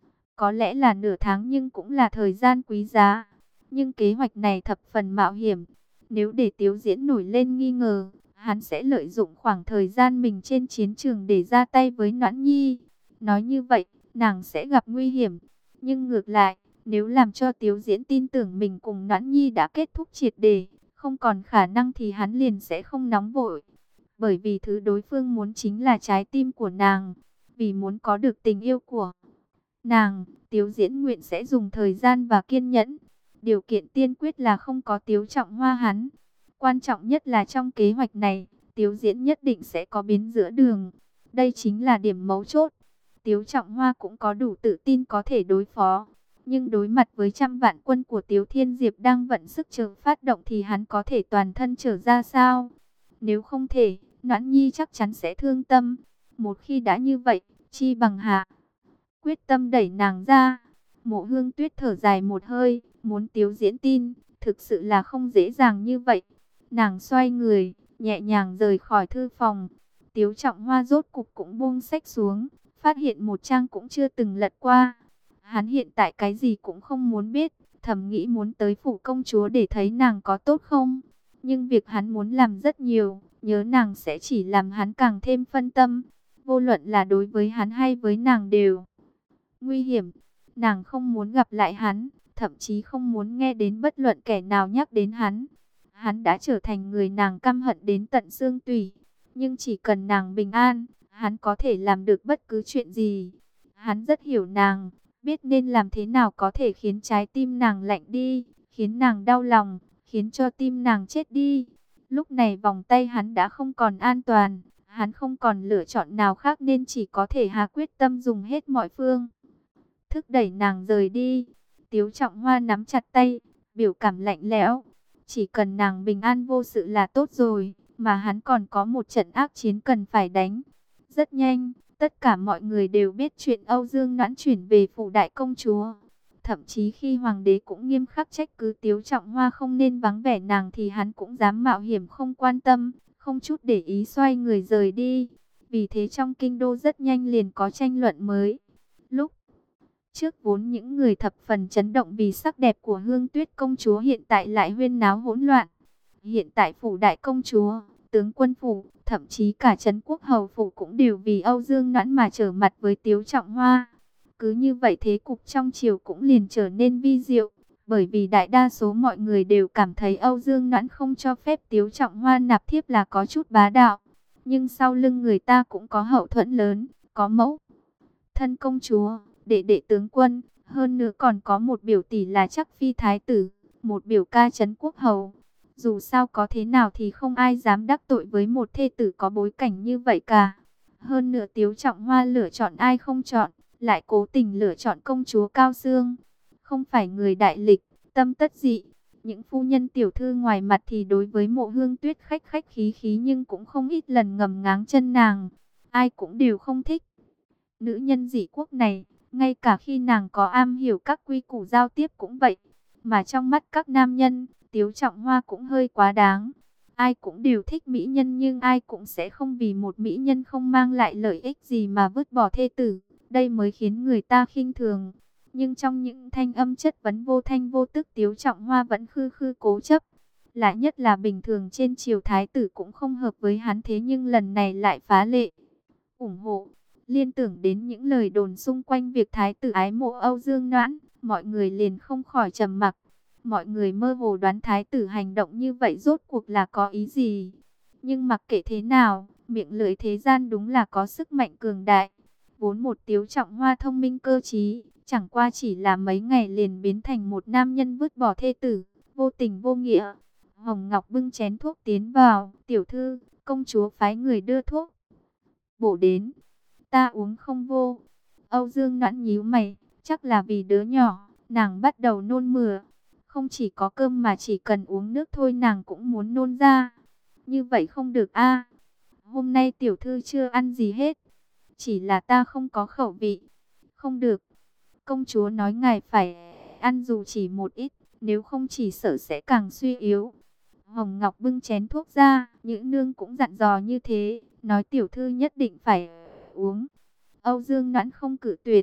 [SPEAKER 1] có lẽ là nửa tháng nhưng cũng là thời gian quý giá. Nhưng kế hoạch này thập phần mạo hiểm. Nếu để Tiếu Diễn nổi lên nghi ngờ, hắn sẽ lợi dụng khoảng thời gian mình trên chiến trường để ra tay với Noãn Nhi. Nói như vậy, nàng sẽ gặp nguy hiểm. Nhưng ngược lại, nếu làm cho Tiếu Diễn tin tưởng mình cùng Noãn Nhi đã kết thúc triệt để, không còn khả năng thì hắn liền sẽ không nóng vội. Bởi vì thứ đối phương muốn chính là trái tim của nàng. Vì muốn có được tình yêu của nàng, Tiếu Diễn nguyện sẽ dùng thời gian và kiên nhẫn. Điều kiện tiên quyết là không có Tiếu Trọng Hoa hắn. Quan trọng nhất là trong kế hoạch này, Tiếu Diễn nhất định sẽ có biến giữa đường. Đây chính là điểm mấu chốt. Tiếu Trọng Hoa cũng có đủ tự tin có thể đối phó. Nhưng đối mặt với trăm vạn quân của Tiếu Thiên Diệp đang vận sức chờ phát động thì hắn có thể toàn thân trở ra sao? Nếu không thể, Noãn Nhi chắc chắn sẽ thương tâm. Một khi đã như vậy, chi bằng hạ quyết tâm đẩy nàng ra. Mộ Hương Tuyết thở dài một hơi, muốn Tiếu Diễn tin, thực sự là không dễ dàng như vậy. Nàng xoay người, nhẹ nhàng rời khỏi thư phòng. Tiếu Trọng Hoa rốt cục cũng buông sách xuống, phát hiện một trang cũng chưa từng lật qua. Hắn hiện tại cái gì cũng không muốn biết, thầm nghĩ muốn tới phủ công chúa để thấy nàng có tốt không. Nhưng việc hắn muốn làm rất nhiều, nhớ nàng sẽ chỉ làm hắn càng thêm phân tâm. Vô luận là đối với hắn hay với nàng đều nguy hiểm. Nàng không muốn gặp lại hắn, thậm chí không muốn nghe đến bất luận kẻ nào nhắc đến hắn. Hắn đã trở thành người nàng căm hận đến tận xương tủy. Nhưng chỉ cần nàng bình an, hắn có thể làm được bất cứ chuyện gì. Hắn rất hiểu nàng, biết nên làm thế nào có thể khiến trái tim nàng lạnh đi, khiến nàng đau lòng, khiến cho tim nàng chết đi. Lúc này vòng tay hắn đã không còn an toàn, hắn không còn lựa chọn nào khác nên chỉ có thể hạ quyết tâm dùng hết mọi phương thức đẩy nàng rời đi. Tiếu Trọng Hoa nắm chặt tay, biểu cảm lạnh lẽo. Chỉ cần nàng bình an vô sự là tốt rồi, mà hắn còn có một trận ác chiến cần phải đánh. Rất nhanh, tất cả mọi người đều biết chuyện Âu Dương Noãn chuyển về phủ đại công chúa. Thậm chí khi hoàng đế cũng nghiêm khắc trách cứ Tiếu Trọng Hoa không nên vắng vẻ nàng thì hắn cũng dám mạo hiểm không quan tâm, không chút để ý xoay người rời đi. Vì thế trong kinh đô rất nhanh liền có tranh luận mới. Lúc Trước vốn những người thập phần chấn động vì sắc đẹp của Hương Tuyết công chúa hiện tại lại huyên náo hỗn loạn. Hiện tại phủ đại công chúa, tướng quân phủ, thậm chí cả trấn quốc hầu phủ cũng đều vì Âu Dương Noãn mà trở mặt với Tiếu Trọng Hoa. Cứ như vậy thế cục trong triều cũng liền trở nên vi diệu, bởi vì đại đa số mọi người đều cảm thấy Âu Dương Noãn không cho phép Tiếu Trọng Hoa nạp thiếp là có chút bá đạo. Nhưng sau lưng người ta cũng có hậu thuẫn lớn, có mẫu thân công chúa, đệ đệ tướng quân, hơn nữa còn có một biểu tỷ là Trắc Phi thái tử, một biểu ca trấn quốc hầu. Dù sao có thế nào thì không ai dám đắc tội với một thê tử có bối cảnh như vậy cả. Hơn nữa Tiếu Trọng Hoa lựa chọn ai không chọn, lại cố tình lựa chọn công chúa Cao Xương. Không phải người đại lịch, tâm tất dị. Những phu nhân tiểu thư ngoài mặt thì đối với Mộ Hương Tuyết khách khách khí khí, nhưng cũng không ít lần ngầm ngáng chân nàng. Ai cũng đều không thích nữ nhân dị quốc này, ngay cả khi nàng có am hiểu các quy củ giao tiếp cũng vậy. Mà trong mắt các nam nhân, Tiếu Trọng Hoa cũng hơi quá đáng. Ai cũng đều thích mỹ nhân, nhưng ai cũng sẽ không vì một mỹ nhân không mang lại lợi ích gì mà vứt bỏ thê tử. Đây mới khiến người ta khinh thường. Nhưng trong những thanh âm chất vấn vô thanh vô tức, Tiếu Trọng Hoa vẫn khư khư cố chấp. Lại nhất là bình thường trên triều thái tử cũng không hợp với hắn, thế nhưng lần này lại phá lệ ủng hộ. Liên tưởng đến những lời đồn xung quanh việc thái tử ái mộ Âu Dương Noãn, mọi người liền không khỏi trầm mặc. Mọi người mơ hồ đoán thái tử hành động như vậy rốt cuộc là có ý gì. Nhưng mặc kệ thế nào, miệng lưỡi thế gian đúng là có sức mạnh cường đại. Vốn một Tiếu Trọng Hoa thông minh cơ trí, chẳng qua chỉ là mấy ngày liền biến thành một nam nhân vứt bỏ thê tử, vô tình vô nghĩa. Hồng Ngọc bưng chén thuốc tiến vào, tiểu thư, công chúa phái người đưa thuốc bổ đến. Ta uống không vô. Âu Dương Noãn nhíu mày, chắc là vì đứa nhỏ, nàng bắt đầu nôn mửa. Không chỉ có cơm mà chỉ cần uống nước thôi nàng cũng muốn nôn ra. Như vậy không được a. Hôm nay tiểu thư chưa ăn gì hết. Chỉ là ta không có khẩu vị. Không được. Công chúa nói ngài phải ăn dù chỉ một ít, nếu không chỉ sợ sẽ càng suy yếu. Hồng Ngọc bưng chén thuốc ra, Nhữ nương cũng dặn dò như thế, nói tiểu thư nhất định phải uống. Âu Dương Noãn không cự tuyệt.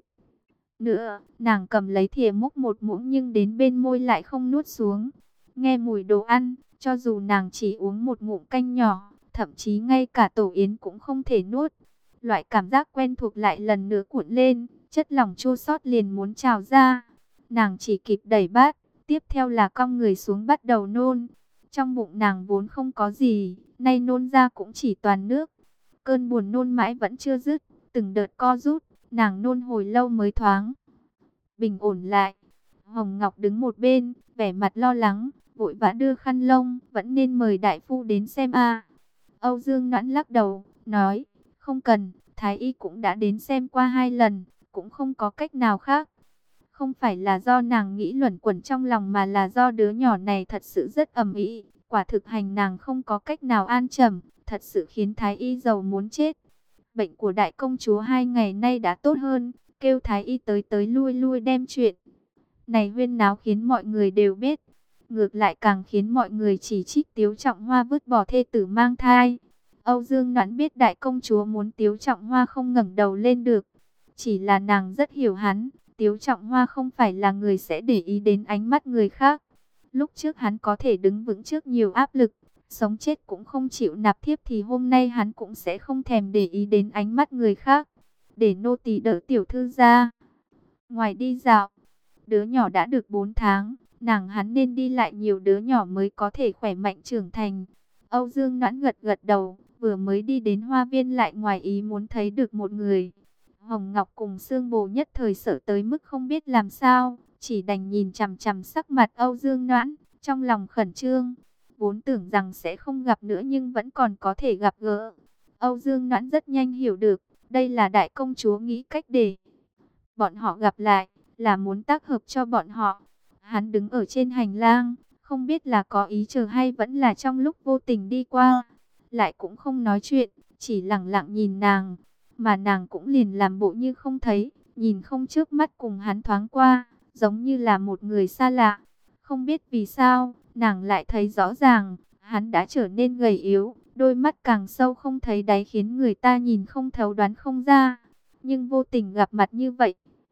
[SPEAKER 1] Nữa, nàng cầm lấy thìa múc một muỗng nhưng đến bên môi lại không nuốt xuống. Nghe mùi đồ ăn, cho dù nàng chỉ uống một ngụm canh nhỏ, thậm chí ngay cả tổ yến cũng không thể nuốt. Loại cảm giác quen thuộc lại lần nữa cuộn lên, chất lỏng chua xót liền muốn trào ra. Nàng chỉ kịp đẩy bát, tiếp theo là cong người xuống bắt đầu nôn. Trong bụng nàng vốn không có gì, nay nôn ra cũng chỉ toàn nước. Cơn buồn nôn mãi vẫn chưa dứt, từng đợt co rút, nàng nôn hồi lâu mới thoáng bình ổn lại. Hồng Ngọc đứng một bên, vẻ mặt lo lắng, vội vã đưa khăn lông, vẫn nên mời đại phu đến xem a. Âu Dương Noãn lắc đầu, nói, không cần, thái y cũng đã đến xem qua hai lần, cũng không có cách nào khác. Không phải là do nàng nghĩ luẩn quẩn trong lòng, mà là do đứa nhỏ này thật sự rất ầm ĩ, quả thực hành nàng không có cách nào an trầm, thật sự khiến thái y giàu muốn chết. Bệnh của đại công chúa hai ngày nay đã tốt hơn, kêu thái y tới tới lui lui đem chuyện này huyên náo khiến mọi người đều biết. Ngược lại càng khiến mọi người chỉ trích Tiếu Trọng Hoa vứt bỏ thê tử mang thai. Âu Dương Noãn biết đại công chúa muốn Tiếu Trọng Hoa không ngẩng đầu lên được. Chỉ là nàng rất hiểu hắn, Tiếu Trọng Hoa không phải là người sẽ để ý đến ánh mắt người khác. Lúc trước hắn có thể đứng vững trước nhiều áp lực, sống chết cũng không chịu nạp thiếp, thì hôm nay hắn cũng sẽ không thèm để ý đến ánh mắt người khác. Để nô tỳ đỡ tiểu thư ra ngoài đi dạo. Đứa nhỏ đã được bốn tháng, nàng hắn nên đi lại nhiều đứa nhỏ mới có thể khỏe mạnh trưởng thành. Âu Dương Noãn gật gật đầu, vừa mới đi đến hoa viên lại ngoài ý muốn thấy được một người. Hồng Ngọc cùng Sương Bồ nhất thời sợ tới mức không biết làm sao, chỉ đành nhìn chằm chằm sắc mặt Âu Dương Noãn, trong lòng khẩn trương. Vốn tưởng rằng sẽ không gặp nữa nhưng vẫn còn có thể gặp gỡ. Âu Dương Noãn rất nhanh hiểu được, đây là đại công chúa nghĩ cách để bọn họ gặp lại, là muốn tác hợp cho bọn họ. Hắn đứng ở trên hành lang, không biết là có ý chờ hay vẫn là trong lúc vô tình đi qua. Lại cũng không nói chuyện, chỉ lặng lặng nhìn nàng. Mà nàng cũng liền làm bộ như không thấy, nhìn không chớp mắt cùng hắn thoáng qua, giống như là một người xa lạ. Không biết vì sao, nàng lại thấy rõ ràng, hắn đã trở nên gầy yếu, đôi mắt càng sâu không thấy đáy khiến người ta nhìn không thấu đoán không ra. Nhưng vô tình gặp mặt như vậy,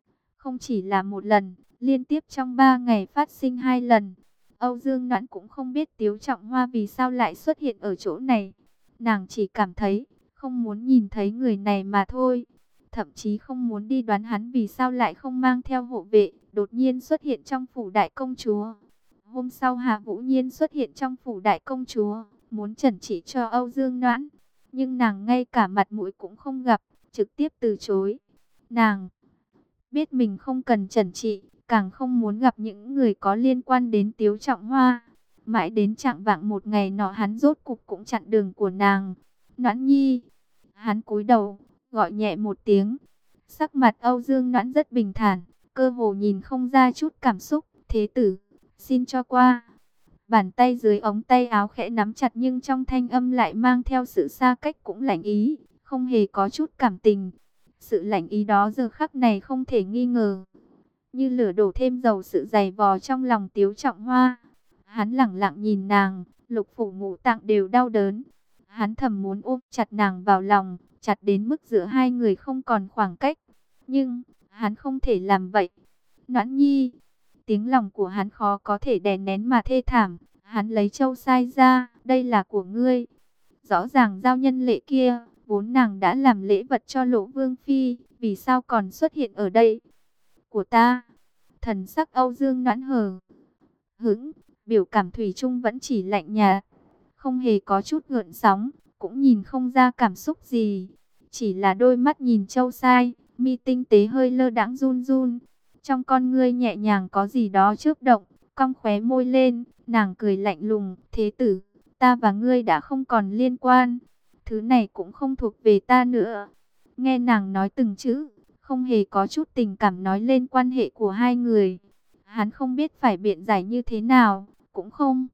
[SPEAKER 1] không chỉ là một lần, liên tiếp trong ba ngày phát sinh hai lần. Âu Dương Noãn cũng không biết Tiếu Trọng Hoa vì sao lại xuất hiện ở chỗ này. Nàng chỉ cảm thấy không muốn nhìn thấy người này mà thôi. Thậm chí không muốn đi đoán hắn vì sao lại không mang theo hộ vệ, đột nhiên xuất hiện trong phủ đại công chúa. Hôm sau Hà Vũ Nhiên xuất hiện trong phủ đại công chúa, muốn trần trị cho Âu Dương Noãn. Nhưng nàng ngay cả mặt mũi cũng không gặp, trực tiếp từ chối. Nàng biết mình không cần trần trị, càng không muốn gặp những người có liên quan đến Tiếu Trọng Hoa. Mãi đến chạng vạng một ngày nọ hắn rốt cục cũng chặn đường của nàng. Noãn nhi. Hắn cúi đầu, gọi nhẹ một tiếng. Sắc mặt Âu Dương Noãn rất bình thản, cơ hồ nhìn không ra chút cảm xúc. Thế tử, xin cho qua. Bàn tay dưới ống tay áo khẽ nắm chặt nhưng trong thanh âm lại mang theo sự xa cách cũng lạnh ý, không hề có chút cảm tình. Sự lạnh ý đó giờ khắc này không thể nghi ngờ, như lửa đổ thêm dầu sự dày vò trong lòng Tiếu Trọng Hoa. Hắn lẳng lặng nhìn nàng, lục phủ ngũ tạng đều đau đớn. Hắn thầm muốn ôm chặt nàng vào lòng, chặt đến mức giữa hai người không còn khoảng cách. Nhưng, hắn không thể làm vậy. Noãn nhi, tiếng lòng của hắn khó có thể đè nén mà thê thảm. Hắn lấy châu sai ra, đây là của ngươi. Rõ ràng giao nhân lễ kia, vốn nàng đã làm lễ vật cho Lỗ Vương Phi, vì sao còn xuất hiện ở đây? Của ta. Thần sắc Âu Dương Noãn hờ hững, biểu cảm thủy chung vẫn chỉ lạnh nhạt, không hề có chút gợn sóng, cũng nhìn không ra cảm xúc gì. Chỉ là đôi mắt nhìn châu sai, mi tinh tế hơi lơ đãng run run. Trong con ngươi nhẹ nhàng có gì đó chớp động, cong khóe môi lên, nàng cười lạnh lùng, thế tử, ta và ngươi đã không còn liên quan, thứ này cũng không thuộc về ta nữa. Nghe nàng nói từng chữ, không hề có chút tình cảm nói lên quan hệ của hai người. Hắn không biết phải biện giải như thế nào, cũng không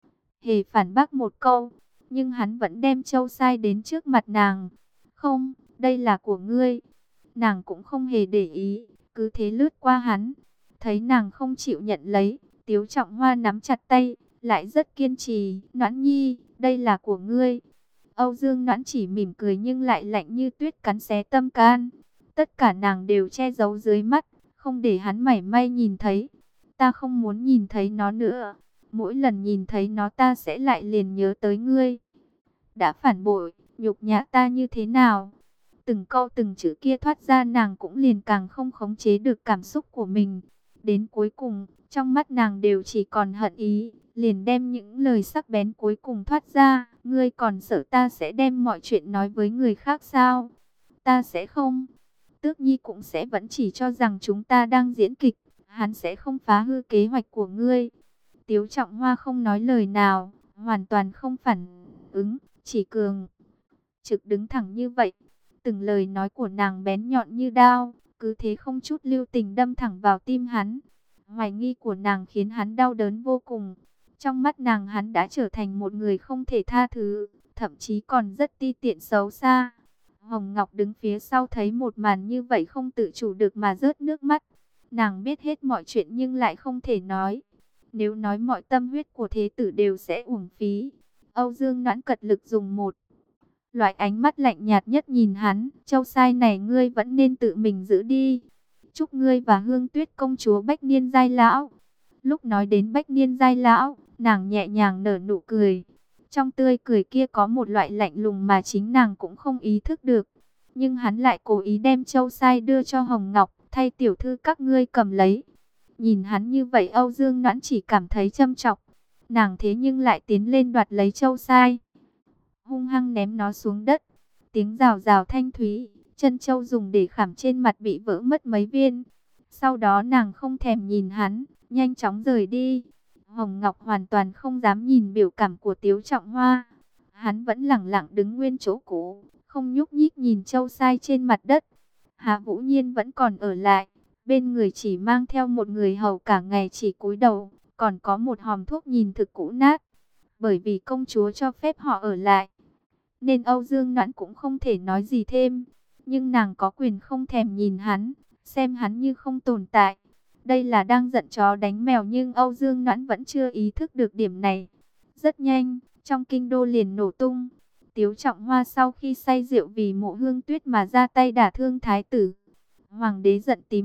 [SPEAKER 1] hề phản bác một câu, nhưng hắn vẫn đem châu sai đến trước mặt nàng. Không, đây là của ngươi. Nàng cũng không hề để ý, cứ thế lướt qua hắn. Thấy nàng không chịu nhận lấy, Tiếu Trọng Hoa nắm chặt tay, lại rất kiên trì. Noãn nhi, đây là của ngươi. Âu Dương Noãn chỉ mỉm cười nhưng lại lạnh như tuyết cắn xé tâm can. Tất cả nàng đều che giấu dưới mắt, không để hắn mảy may nhìn thấy. Ta không muốn nhìn thấy nó nữa. Mỗi lần nhìn thấy nó ta sẽ lại liền nhớ tới ngươi. Đã phản bội, nhục nhã ta như thế nào? Từng câu từng chữ kia thoát ra nàng cũng liền càng không khống chế được cảm xúc của mình. Đến cuối cùng, trong mắt nàng đều chỉ còn hận ý, liền đem những lời sắc bén cuối cùng thoát ra. Ngươi còn sợ ta sẽ đem mọi chuyện nói với người khác sao? Ta sẽ không. Tước Nhi cũng sẽ vẫn chỉ cho rằng chúng ta đang diễn kịch. Hắn sẽ không phá hư kế hoạch của ngươi. Tiếu Trọng Hoa không nói lời nào, hoàn toàn không phản ứng, chỉ cường trực đứng thẳng như vậy. Từng lời nói của nàng bén nhọn như đao, cứ thế không chút lưu tình đâm thẳng vào tim hắn. Hoài nghi của nàng khiến hắn đau đớn vô cùng. Trong mắt nàng hắn đã trở thành một người không thể tha thứ, thậm chí còn rất ti tiện xấu xa. Hồng Ngọc đứng phía sau thấy một màn như vậy không tự chủ được mà rớt nước mắt. Nàng biết hết mọi chuyện nhưng lại không thể nói. Nếu nói mọi tâm huyết của thế tử đều sẽ uổng phí. Âu Dương Noãn cật lực dùng một loại ánh mắt lạnh nhạt nhất nhìn hắn. Châu sai này ngươi vẫn nên tự mình giữ đi. Chúc ngươi và Hương Tuyết công chúa bách niên giai lão. Lúc nói đến bách niên giai lão, nàng nhẹ nhàng nở nụ cười. Trong tươi cười kia có một loại lạnh lùng mà chính nàng cũng không ý thức được. Nhưng hắn lại cố ý đem châu sai đưa cho Hồng Ngọc, thay tiểu thư các ngươi cầm lấy. Nhìn hắn như vậy Âu Dương Noãn chỉ cảm thấy châm chọc. Nàng thế nhưng lại tiến lên đoạt lấy châu sai, hung hăng ném nó xuống đất. Tiếng rào rào thanh thúy, chân châu dùng để khảm trên mặt bị vỡ mất mấy viên. Sau đó nàng không thèm nhìn hắn, nhanh chóng rời đi. Hồng Ngọc hoàn toàn không dám nhìn biểu cảm của Tiếu Trọng Hoa. Hắn vẫn lẳng lặng đứng nguyên chỗ cũ, không nhúc nhích nhìn châu sai trên mặt đất. Hạ Vũ Nhiên vẫn còn ở lại, bên người chỉ mang theo một người hầu cả ngày chỉ cúi đầu, còn có một hòm thuốc nhìn thực cũ nát. Bởi vì công chúa cho phép họ ở lại, nên Âu Dương Noãn cũng không thể nói gì thêm. Nhưng nàng có quyền không thèm nhìn hắn, xem hắn như không tồn tại. Đây là đang giận chó đánh mèo nhưng Âu Dương Noãn vẫn chưa ý thức được điểm này. Rất nhanh, trong kinh đô liền nổ tung. Tiếu Trọng Hoa sau khi say rượu vì Mộ Hương Tuyết mà ra tay đả thương thái tử. Hoàng đế giận tím mặt,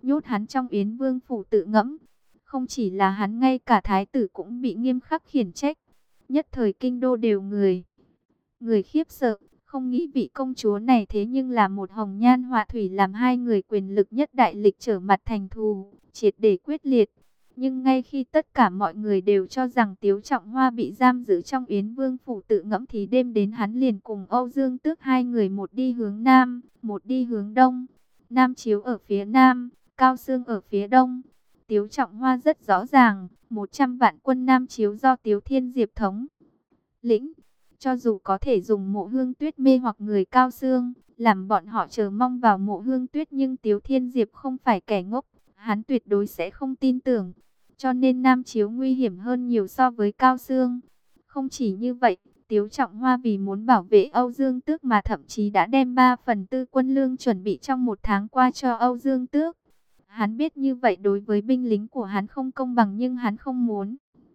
[SPEAKER 1] nhốt hắn trong Yến Vương phủ tự ngẫm. Không chỉ là hắn, ngay cả thái tử cũng bị nghiêm khắc khiển trách. Nhất thời kinh đô đều người người khiếp sợ, không nghĩ vị công chúa này thế nhưng là một hồng nhan họa thủy, làm hai người quyền lực nhất đại lịch trở mặt thành thù, triệt để quyết liệt. Nhưng ngay khi tất cả mọi người đều cho rằng Tiếu Trọng Hoa bị giam giữ trong Yến Vương phủ tự ngẫm, thì đêm đến hắn liền cùng Âu Dương Tước hai người, một đi hướng Nam, một đi hướng Đông. Nam Chiếu ở phía Nam, Cao Xương ở phía Đông. Tiếu Trọng Hoa rất rõ ràng, một trăm vạn quân Nam Chiếu do Tiếu Thiên Diệp thống lĩnh. Cho dù có thể dùng Mộ Hương Tuyết mê hoặc người Cao Xương, làm bọn họ chờ mong vào Mộ Hương Tuyết, nhưng Tiếu Thiên Diệp không phải kẻ ngốc, hắn tuyệt đối sẽ không tin tưởng. Cho nên Nam Chiếu nguy hiểm hơn nhiều so với Cao Xương. Không chỉ như vậy, Tiếu Trọng Hoa vì muốn bảo vệ Âu Dương Tước mà thậm chí đã đem ba phần tư quân lương chuẩn bị trong một tháng qua cho Âu Dương Tước. Hắn biết như vậy đối với binh lính của hắn không công bằng, nhưng hắn không muốn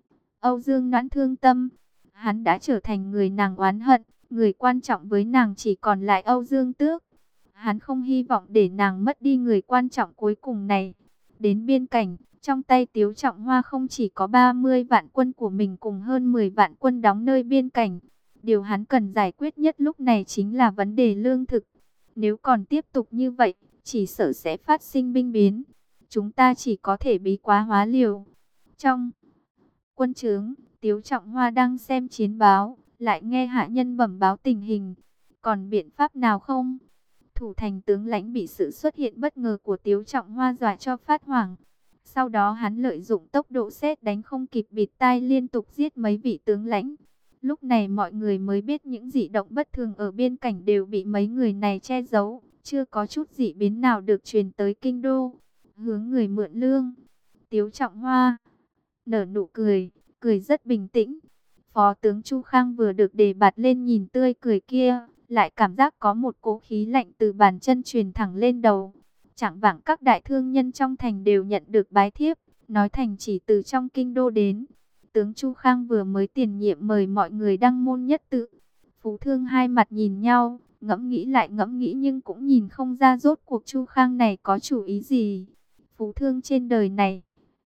[SPEAKER 1] Âu Dương Noãn thương tâm. Hắn đã trở thành người nàng oán hận, người quan trọng với nàng chỉ còn lại Âu Dương Tước. Hắn không hy vọng để nàng mất đi người quan trọng cuối cùng này. Đến biên cảnh, trong tay Tiếu Trọng Hoa không chỉ có ba mươi vạn quân của mình cùng hơn mười vạn quân đóng nơi biên cảnh. Điều hắn cần giải quyết nhất lúc này chính là vấn đề lương thực. Nếu còn tiếp tục như vậy, chỉ sợ sẽ phát sinh binh biến. Chúng ta chỉ có thể bí quá hóa liều. Trong quân trướng, Tiếu Trọng Hoa đang xem chiến báo, lại nghe hạ nhân bẩm báo tình hình. Còn biện pháp nào không? Thủ thành tướng lãnh bị sự xuất hiện bất ngờ của Tiếu Trọng Hoa dọa cho phát hoảng. Sau đó hắn lợi dụng tốc độ sét đánh không kịp bịt tai, liên tục giết mấy vị tướng lãnh. Lúc này mọi người mới biết những dị động bất thường ở biên cảnh đều bị mấy người này che giấu. Chưa có chút dị biến nào được truyền tới kinh đô. Hướng người mượn lương. Tiếu Trọng Hoa nở nụ cười, cười rất bình tĩnh. Phó tướng Chu Khang vừa được đề bạt lên, nhìn tươi cười kia, lại cảm giác có một cỗ khí lạnh từ bàn chân truyền thẳng lên đầu. Chẳng vạng các đại thương nhân trong thành đều nhận được bái thiếp, nói thành chỉ từ trong kinh đô đến. Tướng Chu Khang vừa mới tiền nhiệm mời mọi người đăng môn nhất tự. Phú thương hai mặt nhìn nhau, ngẫm nghĩ lại ngẫm nghĩ nhưng cũng nhìn không ra rốt cuộc Chu Khang này có chủ ý gì. Phú thương trên đời này,